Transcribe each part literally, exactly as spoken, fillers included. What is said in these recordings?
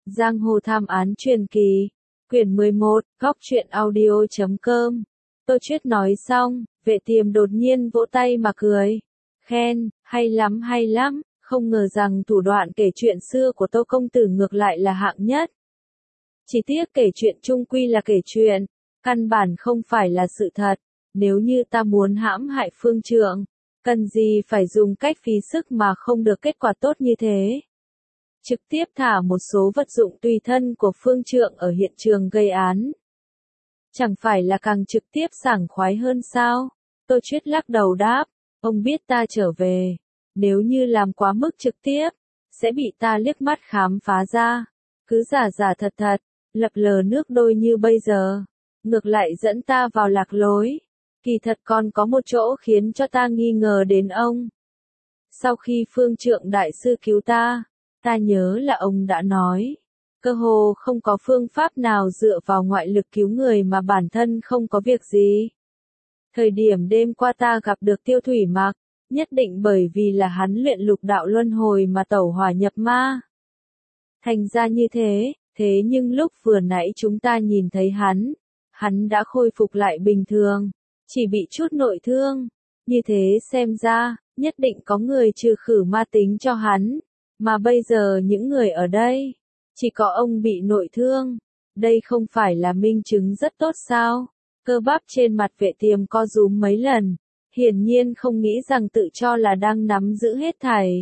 Giang hồ thám án truyền kỳ, quyển mười một, góc truyện audio chấm com. Tô Chuyết nói xong, Vệ Tiềm đột nhiên vỗ tay mà cười. Khen, hay lắm hay lắm, không ngờ rằng thủ đoạn kể chuyện xưa của Tô công tử ngược lại là hạng nhất. Chỉ tiếc kể chuyện chung quy là kể chuyện, căn bản không phải là sự thật. Nếu như ta muốn hãm hại Phương Trượng, cần gì phải dùng cách phí sức mà không được kết quả tốt như thế. Trực tiếp thả một số vật dụng tùy thân của Phương Trượng ở hiện trường gây án. Chẳng phải là càng trực tiếp sảng khoái hơn sao? Tô Chuyết lắc đầu đáp, ông biết ta trở về. Nếu như làm quá mức trực tiếp, sẽ bị ta liếc mắt khám phá ra. Cứ giả giả thật thật, lập lờ nước đôi như bây giờ. Ngược lại dẫn ta vào lạc lối. Kỳ thật còn có một chỗ khiến cho ta nghi ngờ đến ông. Sau khi Phương Trượng đại sư cứu ta, ta nhớ là ông đã nói, cơ hồ không có phương pháp nào dựa vào ngoại lực cứu người mà bản thân không có việc gì. Thời điểm đêm qua ta gặp được Tiêu Thủy Mặc, nhất định bởi vì là hắn luyện lục đạo luân hồi mà tẩu hỏa nhập ma. Thành ra như thế, thế nhưng lúc vừa nãy chúng ta nhìn thấy hắn, hắn đã khôi phục lại bình thường, chỉ bị chút nội thương. Như thế xem ra, nhất định có người trừ khử ma tính cho hắn. Mà bây giờ những người ở đây, chỉ có ông bị nội thương. Đây không phải là minh chứng rất tốt sao? Cơ bắp trên mặt Vệ Tiềm co rúm mấy lần, hiển nhiên không nghĩ rằng tự cho là đang nắm giữ hết thảy.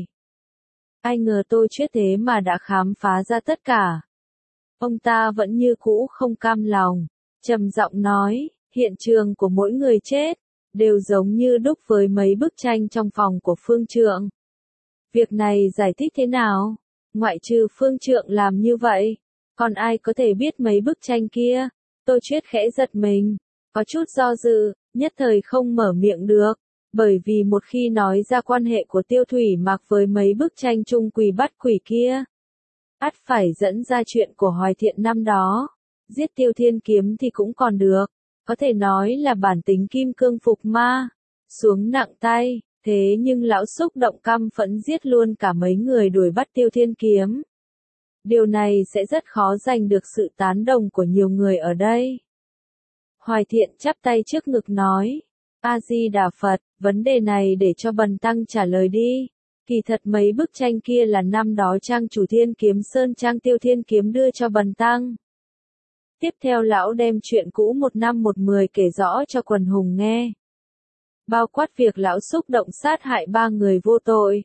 Ai ngờ Tô Chuyết thế mà đã khám phá ra tất cả. Ông ta vẫn như cũ không cam lòng, trầm giọng nói, hiện trường của mỗi người chết, đều giống như đúc với mấy bức tranh trong phòng của Phương Trượng. Việc này giải thích thế nào? Ngoại trừ Phương Trượng làm như vậy, còn ai có thể biết mấy bức tranh kia? Tô Chuyết khẽ giật mình, có chút do dự, nhất thời không mở miệng được, bởi vì một khi nói ra quan hệ của Tiêu Thủy Mặc với mấy bức tranh trung quỷ bắt quỷ kia, ắt phải dẫn ra chuyện của Hoài Thiện năm đó. Giết Tiêu Thiên Kiếm thì cũng còn được, có thể nói là bản tính kim cương phục ma, xuống nặng tay. Thế nhưng lão xúc động căm phẫn giết luôn cả mấy người đuổi bắt Tiêu Thiên Kiếm. Điều này sẽ rất khó giành được sự tán đồng của nhiều người ở đây. Hoài Thiện chắp tay trước ngực nói, A-di-đà Phật, vấn đề này để cho Bần Tăng trả lời đi. Kỳ thật mấy bức tranh kia là năm đó trang chủ Thiên Kiếm Sơn trang Tiêu Thiên Kiếm đưa cho Bần Tăng. Tiếp theo lão đem chuyện cũ một năm một mười kể rõ cho quần hùng nghe. Bao quát việc lão xúc động sát hại ba người vô tội.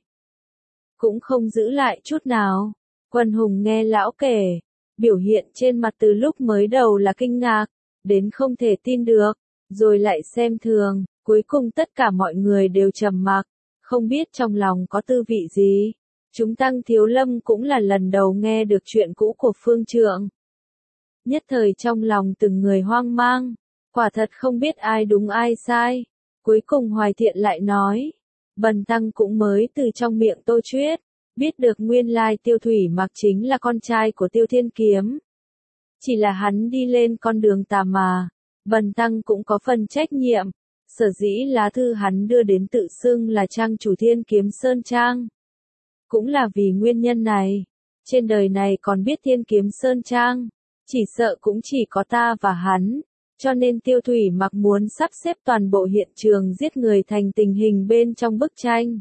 Cũng không giữ lại chút nào. Quần hùng nghe lão kể, biểu hiện trên mặt từ lúc mới đầu là kinh ngạc, đến không thể tin được, rồi lại xem thường, cuối cùng tất cả mọi người đều trầm mặc, không biết trong lòng có tư vị gì. Chúng Tăng Thiếu Lâm cũng là lần đầu nghe được chuyện cũ của Phương Trượng. Nhất thời trong lòng từng người hoang mang, quả thật không biết ai đúng ai sai. Cuối cùng Hoài Thiện lại nói, Bần Tăng cũng mới từ trong miệng Tô Chuyết, biết được nguyên lai Tiêu Thủy Mặc chính là con trai của Tiêu Thiên Kiếm. Chỉ là hắn đi lên con đường tà mà, Bần Tăng cũng có phần trách nhiệm, sở dĩ lá thư hắn đưa đến tự xưng là trang chủ Thiên Kiếm Sơn Trang. Cũng là vì nguyên nhân này, trên đời này còn biết Thiên Kiếm Sơn Trang, chỉ sợ cũng chỉ có ta và hắn. Cho nên Tiêu Thủy Mặc muốn sắp xếp toàn bộ hiện trường giết người thành tình hình bên trong bức tranh.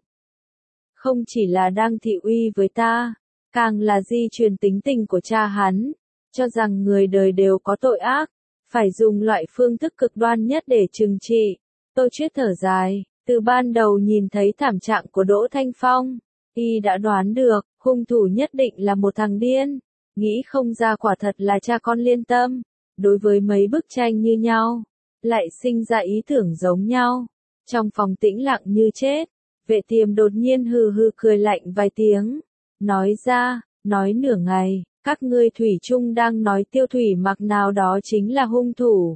Không chỉ là đang thị uy với ta, càng là di truyền tính tình của cha hắn, cho rằng người đời đều có tội ác, phải dùng loại phương thức cực đoan nhất để trừng trị. Tô Chuyết thở dài, từ ban đầu nhìn thấy thảm trạng của Đỗ Thanh Phong, y đã đoán được, hung thủ nhất định là một thằng điên, nghĩ không ra quả thật là cha con liên tâm. Đối với mấy bức tranh như nhau, lại sinh ra ý tưởng giống nhau. Trong phòng tĩnh lặng như chết, Vệ Tiềm đột nhiên hừ hừ cười lạnh vài tiếng, nói ra, nói nửa ngày, các ngươi thủy chung đang nói Tiêu Thủy Mặc nào đó chính là hung thủ.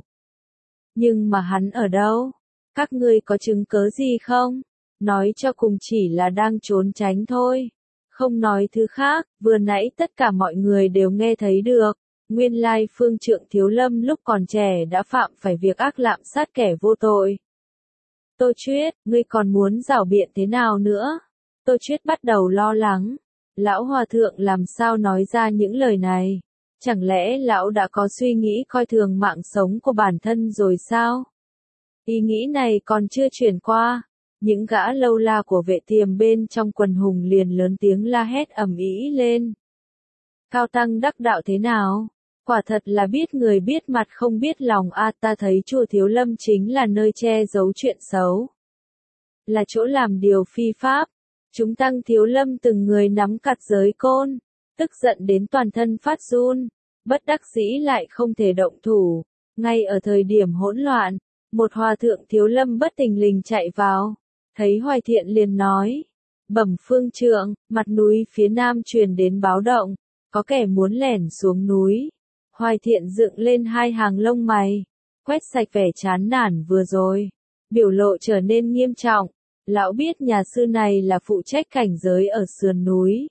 Nhưng mà hắn ở đâu? Các ngươi có chứng cớ gì không? Nói cho cùng chỉ là đang trốn tránh thôi. Không nói thứ khác, vừa nãy tất cả mọi người đều nghe thấy được. Nguyên lai Phương Trượng Thiếu Lâm lúc còn trẻ đã phạm phải việc ác lạm sát kẻ vô tội. Tô Chuyết, ngươi còn muốn rảo biện thế nào nữa? Tô Chuyết bắt đầu lo lắng. Lão hòa thượng làm sao nói ra những lời này? Chẳng lẽ lão đã có suy nghĩ coi thường mạng sống của bản thân rồi sao? Ý nghĩ này còn chưa chuyển qua, những gã lâu la của vệ tiềm bên trong quần hùng liền lớn tiếng la hét ầm ĩ lên. Cao tăng đắc đạo thế nào? Quả thật là biết người biết mặt không biết lòng a, ta thấy chùa Thiếu Lâm chính là nơi che giấu chuyện xấu, là chỗ làm điều phi pháp. Chúng tăng Thiếu Lâm từng người nắm cặt giới côn, tức giận đến toàn thân phát run, bất đắc dĩ lại không thể động thủ. Ngay ở thời điểm hỗn loạn, một hòa thượng Thiếu Lâm bất thình lình chạy vào, thấy Hoài Thiện liền nói: "Bẩm phương trượng, mặt núi phía nam truyền đến báo động, có kẻ muốn lẻn xuống núi." Hoài Thiện dựng lên hai hàng lông mày, quét sạch vẻ chán nản vừa rồi, biểu lộ trở nên nghiêm trọng. Lão biết nhà sư này là phụ trách cảnh giới ở sườn núi,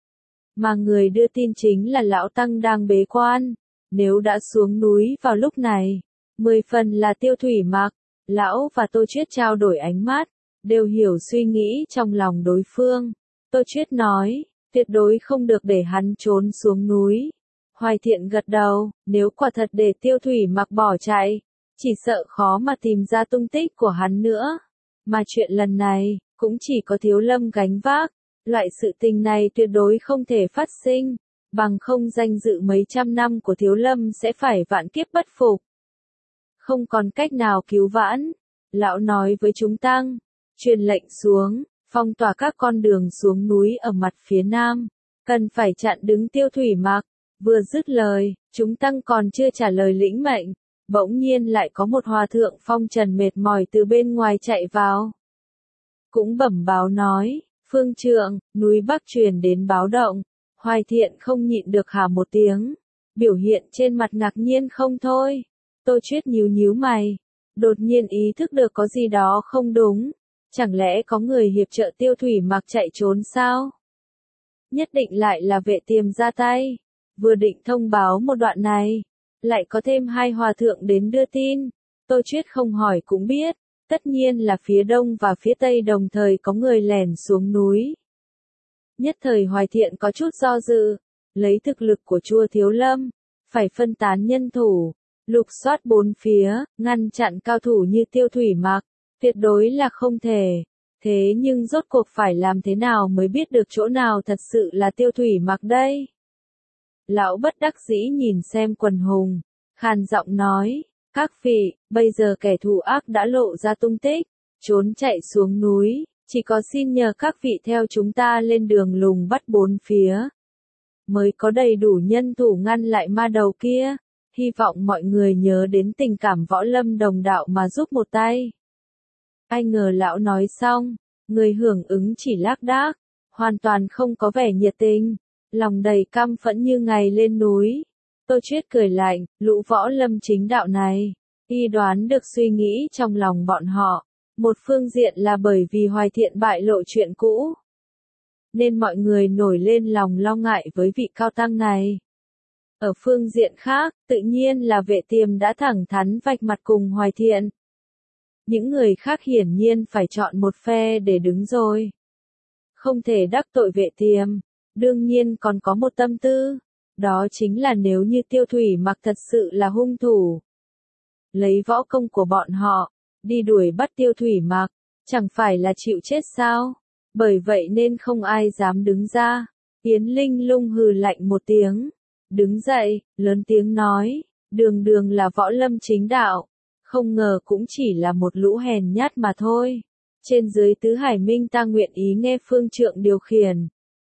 mà người đưa tin chính là lão tăng đang bế quan. Nếu đã xuống núi vào lúc này, mười phần là Tiêu Thủy Mặc. Lão và Tô Chuyết trao đổi ánh mắt, đều hiểu suy nghĩ trong lòng đối phương. Tô Chuyết nói, tuyệt đối không được để hắn trốn xuống núi. Hoài Thiện gật đầu, nếu quả thật để Tiêu Thủy Mặc bỏ chạy, chỉ sợ khó mà tìm ra tung tích của hắn nữa. Mà chuyện lần này, cũng chỉ có Thiếu Lâm gánh vác. Loại sự tình này tuyệt đối không thể phát sinh, bằng không danh dự mấy trăm năm của Thiếu Lâm sẽ phải vạn kiếp bất phục. Không còn cách nào cứu vãn. Lão nói với chúng tăng, truyền lệnh xuống, phong tỏa các con đường xuống núi ở mặt phía nam, cần phải chặn đứng Tiêu Thủy Mặc. Vừa dứt lời, chúng tăng còn chưa trả lời lĩnh mệnh, bỗng nhiên lại có một hòa thượng phong trần mệt mỏi từ bên ngoài chạy vào. Cũng bẩm báo nói, phương trượng, núi Bắc truyền đến báo động. Hoài Thiện không nhịn được hả một tiếng, biểu hiện trên mặt ngạc nhiên không thôi. Tô Chuyết nhíu nhíu mày, đột nhiên ý thức được có gì đó không đúng. Chẳng lẽ có người hiệp trợ Tiêu Thủy Mặc chạy trốn sao? Nhất định lại là vệ tiềm ra tay. Vừa định thông báo một đoạn này, lại có thêm hai hòa thượng đến đưa tin. Tô Chuyết không hỏi cũng biết, tất nhiên là phía đông và phía tây đồng thời có người lẻn xuống núi. Nhất thời Hoài Thiện có chút do dự, lấy thực lực của chùa Thiếu Lâm, phải phân tán nhân thủ, lục soát bốn phía, ngăn chặn cao thủ như Tiêu Thủy Mặc, tuyệt đối là không thể. Thế nhưng rốt cuộc phải làm thế nào mới biết được chỗ nào thật sự là Tiêu Thủy Mặc đây? Lão bất đắc dĩ nhìn xem quần hùng, khàn giọng nói, các vị, bây giờ kẻ thù ác đã lộ ra tung tích, trốn chạy xuống núi, chỉ có xin nhờ các vị theo chúng ta lên đường lùng bắt bốn phía, mới có đầy đủ nhân thủ ngăn lại ma đầu kia. Hy vọng mọi người nhớ đến tình cảm võ lâm đồng đạo mà giúp một tay. Ai ngờ lão nói xong, người hưởng ứng chỉ lác đác, hoàn toàn không có vẻ nhiệt tình, lòng đầy căm phẫn như ngày lên núi. Tô Chuyết cười lạnh, lũ võ lâm chính đạo này, y đoán được suy nghĩ trong lòng bọn họ. Một phương diện là bởi vì Hoài Thiện bại lộ chuyện cũ, nên mọi người nổi lên lòng lo ngại với vị cao tăng này. Ở phương diện khác, tự nhiên là vệ tiềm đã thẳng thắn vạch mặt cùng Hoài Thiện. Những người khác hiển nhiên phải chọn một phe để đứng rồi. Không thể đắc tội vệ tiềm, đương nhiên còn có một tâm tư, đó chính là nếu như Tiêu Thủy Mặc thật sự là hung thủ, lấy võ công của bọn họ, đi đuổi bắt Tiêu Thủy Mặc, chẳng phải là chịu chết sao? Bởi vậy nên không ai dám đứng ra. Yến Linh Lung hừ lạnh một tiếng, đứng dậy, lớn tiếng nói, đường đường là võ lâm chính đạo, không ngờ cũng chỉ là một lũ hèn nhát mà thôi. Trên dưới tứ hải minh ta nguyện ý nghe phương trượng điều khiển.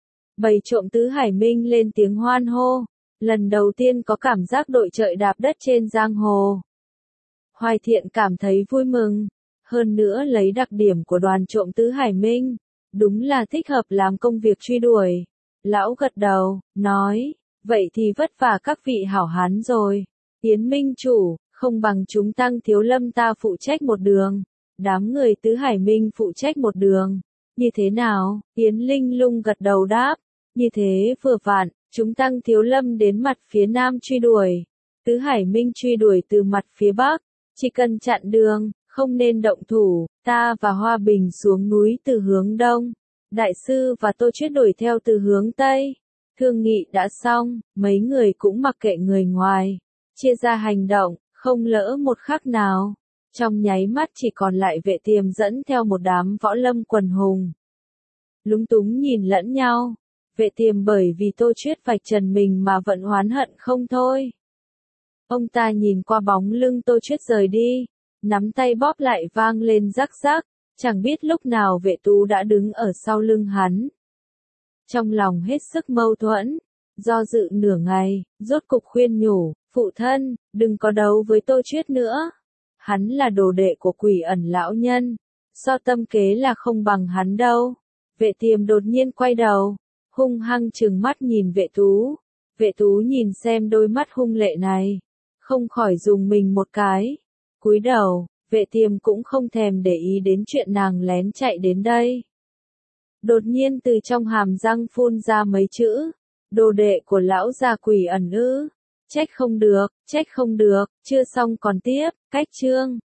Bầy trộm tứ hải minh lên tiếng hoan hô, lần đầu tiên có cảm giác đội trời đạp đất trên giang hồ. Hoài Thiện cảm thấy vui mừng, hơn nữa lấy đặc điểm của đoàn trộm tứ hải minh, đúng là thích hợp làm công việc truy đuổi. Lão gật đầu, nói, vậy thì vất vả các vị hảo hán rồi. Yến Minh chủ, không bằng chúng tăng Thiếu Lâm ta phụ trách một đường, đám người tứ hải minh phụ trách một đường. Như thế nào? Yến Linh Lung gật đầu đáp, như thế vừa vặn, chúng tăng Thiếu Lâm đến mặt phía nam truy đuổi, tứ hải minh truy đuổi từ mặt phía bắc, chỉ cần chặn đường, không nên động thủ, ta và Hoa Bình xuống núi từ hướng đông, Đại sư và Tô Chuyết đuổi theo từ hướng Tây. Thương nghị đã xong, mấy người cũng mặc kệ người ngoài. Chia ra hành động, không lỡ một khắc nào. Trong nháy mắt chỉ còn lại Vệ Tiềm dẫn theo một đám võ lâm quần hùng. Lúng túng nhìn lẫn nhau. Vệ Tiềm bởi vì Tô Chuyết vạch trần mình mà vẫn oán hận không thôi. Ông ta nhìn qua bóng lưng Tô Chuyết rời đi, nắm tay bóp lại vang lên rắc rắc, chẳng biết lúc nào Vệ Tú đã đứng ở sau lưng hắn. Trong lòng hết sức mâu thuẫn, do dự nửa ngày, rốt cục khuyên nhủ, phụ thân, đừng có đấu với Tô Chuyết nữa. Hắn là đồ đệ của Quỷ Ẩn lão nhân, so tâm kế là không bằng hắn đâu. Vệ Tiềm đột nhiên quay đầu, hung hăng trừng mắt nhìn Vệ Tú. Vệ Tú nhìn xem đôi mắt hung lệ này, không khỏi dùng mình một cái. Cúi đầu, Vệ Tiềm cũng không thèm để ý đến chuyện nàng lén chạy đến đây. Đột nhiên từ trong hàm răng phun ra mấy chữ, đồ đệ của lão già Quỷ Ẩn ư? Trách không được, trách không được, chưa xong còn tiếp, cách chương.